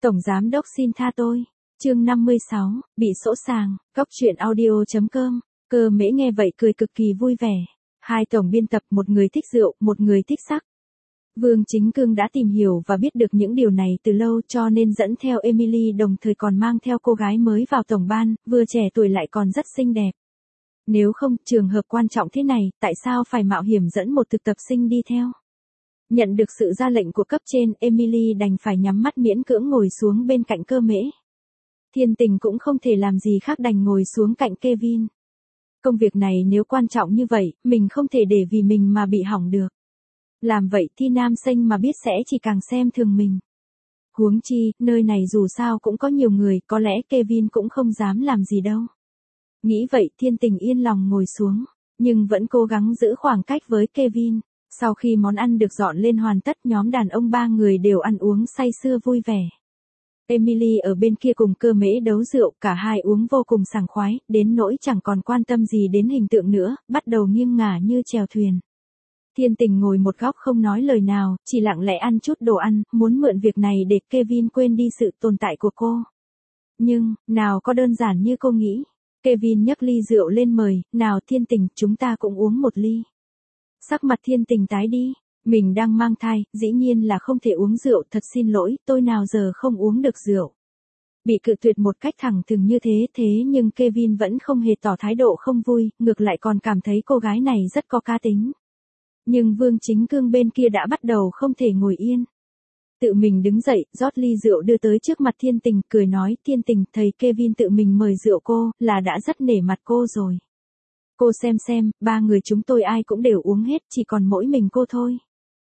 Tổng giám đốc xin tha tôi. Chương 56, bị sỗ sàng, Cóc truyện audio.com. Cơ Mễ nghe vậy cười cực kỳ vui vẻ. Hai tổng biên tập, một người thích rượu, một người thích sắc. Vương Chính Cương đã tìm hiểu và biết được những điều này từ lâu, cho nên dẫn theo Emily, đồng thời còn mang theo cô gái mới vào tổng ban, vừa trẻ tuổi lại còn rất xinh đẹp. Nếu không, trường hợp quan trọng thế này, tại sao phải mạo hiểm dẫn một thực tập sinh đi theo? Nhận được sự ra lệnh của cấp trên, Emily đành phải nhắm mắt miễn cưỡng ngồi xuống bên cạnh Cơ Mễ. Thiên Tình cũng không thể làm gì khác, đành ngồi xuống cạnh Kevin. Công việc này nếu quan trọng như vậy, mình không thể để vì mình mà bị hỏng được. Làm vậy thì nam sinh mà biết sẽ chỉ càng xem thường mình. Huống chi, nơi này dù sao cũng có nhiều người, có lẽ Kevin cũng không dám làm gì đâu. Nghĩ vậy, Thiên Tình yên lòng ngồi xuống, nhưng vẫn cố gắng giữ khoảng cách với Kevin. Sau khi món ăn được dọn lên hoàn tất, nhóm đàn ông ba người đều ăn uống say sưa vui vẻ. Emily ở bên kia cùng Cơ Mễ đấu rượu, cả hai uống vô cùng sảng khoái, đến nỗi chẳng còn quan tâm gì đến hình tượng nữa, bắt đầu nghiêng ngả như chèo thuyền. Thiên Tình ngồi một góc không nói lời nào, chỉ lặng lẽ ăn chút đồ ăn, muốn mượn việc này để Kevin quên đi sự tồn tại của cô. Nhưng, nào có đơn giản như cô nghĩ. Kevin nhấc ly rượu lên mời, nào Thiên Tình, chúng ta cũng uống một ly. Sắc mặt Thiên Tình tái đi, mình đang mang thai, dĩ nhiên là không thể uống rượu, thật xin lỗi, tôi nào giờ không uống được rượu. Bị cự tuyệt một cách thẳng thừng như thế nhưng Kevin vẫn không hề tỏ thái độ không vui, ngược lại còn cảm thấy cô gái này rất có cá tính. Nhưng Vương Chính Cương bên kia đã bắt đầu không thể ngồi yên. Tự mình đứng dậy, rót ly rượu đưa tới trước mặt Thiên Tình, cười nói, Thiên Tình, thầy Kevin tự mình mời rượu cô, là đã rất nể mặt cô rồi. Cô xem, ba người chúng tôi ai cũng đều uống hết, chỉ còn mỗi mình cô thôi.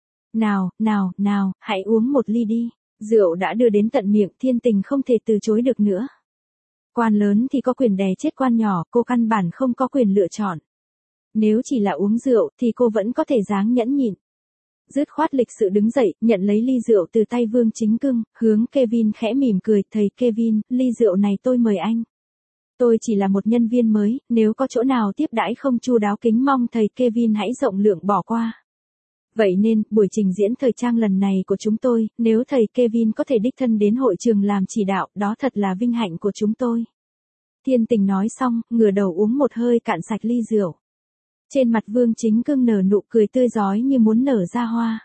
Nào, hãy uống một ly đi. Rượu đã đưa đến tận miệng, Thiên Tình không thể từ chối được nữa. Quan lớn thì có quyền đè chết quan nhỏ, cô căn bản không có quyền lựa chọn. Nếu chỉ là uống rượu thì cô vẫn có thể dáng nhẫn nhịn. Dứt khoát lịch sự đứng dậy, nhận lấy ly rượu từ tay Vương Chính Cương, hướng Kevin khẽ mỉm cười, thầy Kevin, ly rượu này tôi mời anh. Tôi chỉ là một nhân viên mới, nếu có chỗ nào tiếp đãi không chu đáo kính mong thầy Kevin hãy rộng lượng bỏ qua. Vậy nên, buổi trình diễn thời trang lần này của chúng tôi, nếu thầy Kevin có thể đích thân đến hội trường làm chỉ đạo, đó thật là vinh hạnh của chúng tôi. Thiên Tình nói xong, ngửa đầu uống một hơi cạn sạch ly rượu. Trên mặt Vương Chính Cương nở nụ cười tươi rói như muốn nở ra hoa.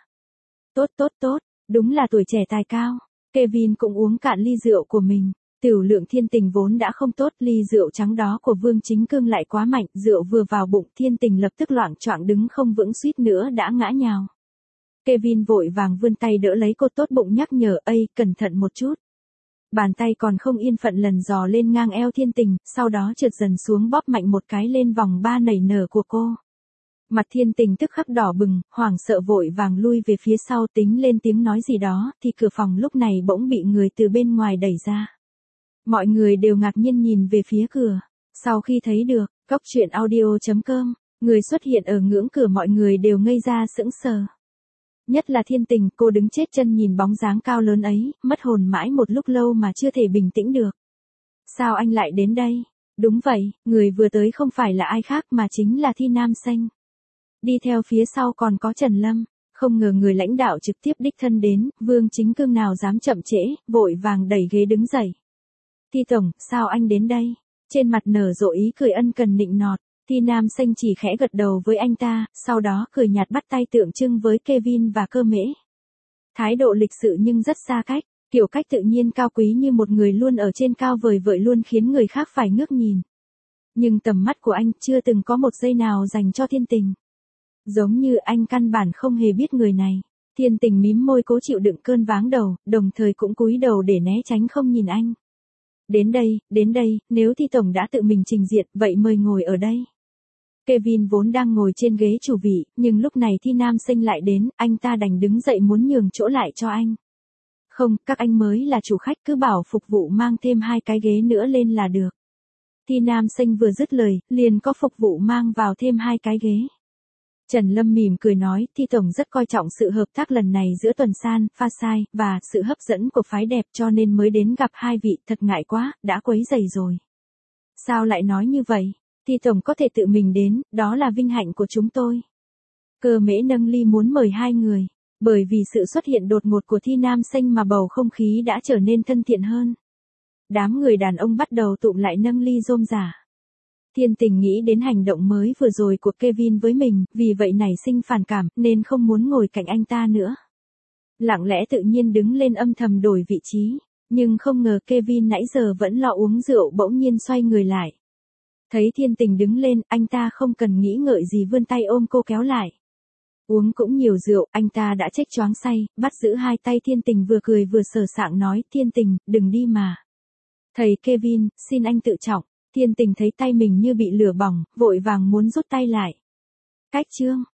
Tốt, đúng là tuổi trẻ tài cao. Kevin cũng uống cạn ly rượu của mình. Tiểu lượng Thiên Tình vốn đã không tốt, ly rượu trắng đó của Vương Chính Cương lại quá mạnh, rượu vừa vào bụng, Thiên Tình lập tức loạng choạng đứng không vững, suýt nữa đã ngã nhào. Kevin vội vàng vươn tay đỡ lấy cô, tốt bụng nhắc nhở, cẩn thận một chút. Bàn tay còn không yên phận lần dò lên ngang eo Thiên Tình, sau đó trượt dần xuống bóp mạnh một cái lên vòng ba nảy nở của cô. Mặt Thiên Tình tức khắc đỏ bừng, hoảng sợ vội vàng lui về phía sau, tính lên tiếng nói gì đó, thì cửa phòng lúc này bỗng bị người từ bên ngoài đẩy ra. Mọi người đều ngạc nhiên nhìn về phía cửa. Sau khi thấy được, Cóc truyện audio.com, người xuất hiện ở ngưỡng cửa, mọi người đều ngây ra sững sờ. Nhất là Thiên Tình, cô đứng chết chân nhìn bóng dáng cao lớn ấy, mất hồn mãi một lúc lâu mà chưa thể bình tĩnh được. Sao anh lại đến đây? Đúng vậy, người vừa tới không phải là ai khác mà chính là Thi Nam Xanh. Đi theo phía sau còn có Trần Lâm. Không ngờ người lãnh đạo trực tiếp đích thân đến, Vương Chính Cương nào dám chậm trễ, vội vàng đẩy ghế đứng dậy. Thi tổng, sao anh đến đây? Trên mặt nở rộ ý cười ân cần nịnh nọt, Thi Nam Xanh chỉ khẽ gật đầu với anh ta, sau đó cười nhạt bắt tay tượng trưng với Kevin và Cơ Mễ. Thái độ lịch sự nhưng rất xa cách, kiểu cách tự nhiên cao quý như một người luôn ở trên cao vời vợi luôn khiến người khác phải ngước nhìn. Nhưng tầm mắt của anh chưa từng có một giây nào dành cho Thiên Tình. Giống như anh căn bản không hề biết người này. Thiên Tình mím môi cố chịu đựng cơn váng đầu, đồng thời cũng cúi đầu để né tránh không nhìn anh. Đến đây, nếu Thi tổng đã tự mình trình diện, vậy mời ngồi ở đây. Kevin vốn đang ngồi trên ghế chủ vị, nhưng lúc này Thi Nam Xanh lại đến, anh ta đành đứng dậy muốn nhường chỗ lại cho anh. Không, các anh mới là chủ khách, cứ bảo phục vụ mang thêm 2 cái ghế nữa lên là được. Thi Nam Xanh vừa dứt lời, liền có phục vụ mang vào thêm 2 cái ghế. Trần Lâm mỉm cười nói, Thi tổng rất coi trọng sự hợp tác lần này giữa Tuần San, Pha Sai, và sự hấp dẫn của phái đẹp, cho nên mới đến gặp hai vị, thật ngại quá, đã quấy rầy rồi. Sao lại nói như vậy? Thi tổng có thể tự mình đến, đó là vinh hạnh của chúng tôi. Cơ Mễ nâng ly muốn mời hai người. Bởi vì sự xuất hiện đột ngột của Thi Nam Xanh mà bầu không khí đã trở nên thân thiện hơn. Đám người đàn ông bắt đầu tụm lại nâng ly rôm rả. Thiên Tình nghĩ đến hành động mới vừa rồi của Kevin với mình, vì vậy nảy sinh phản cảm, nên không muốn ngồi cạnh anh ta nữa. Lặng lẽ tự nhiên đứng lên âm thầm đổi vị trí, nhưng không ngờ Kevin nãy giờ vẫn lo uống rượu bỗng nhiên xoay người lại. Thấy Thiên Tình đứng lên, anh ta không cần nghĩ ngợi gì vươn tay ôm cô kéo lại. Uống cũng nhiều rượu, anh ta đã chếch choáng say, bắt giữ hai tay Thiên Tình vừa cười vừa sờ sạng nói, Thiên Tình, đừng đi mà. Thầy Kevin, xin anh tự trọng. Thiên Tình thấy tay mình như bị lửa bỏng, vội vàng muốn rút tay lại. Cách chương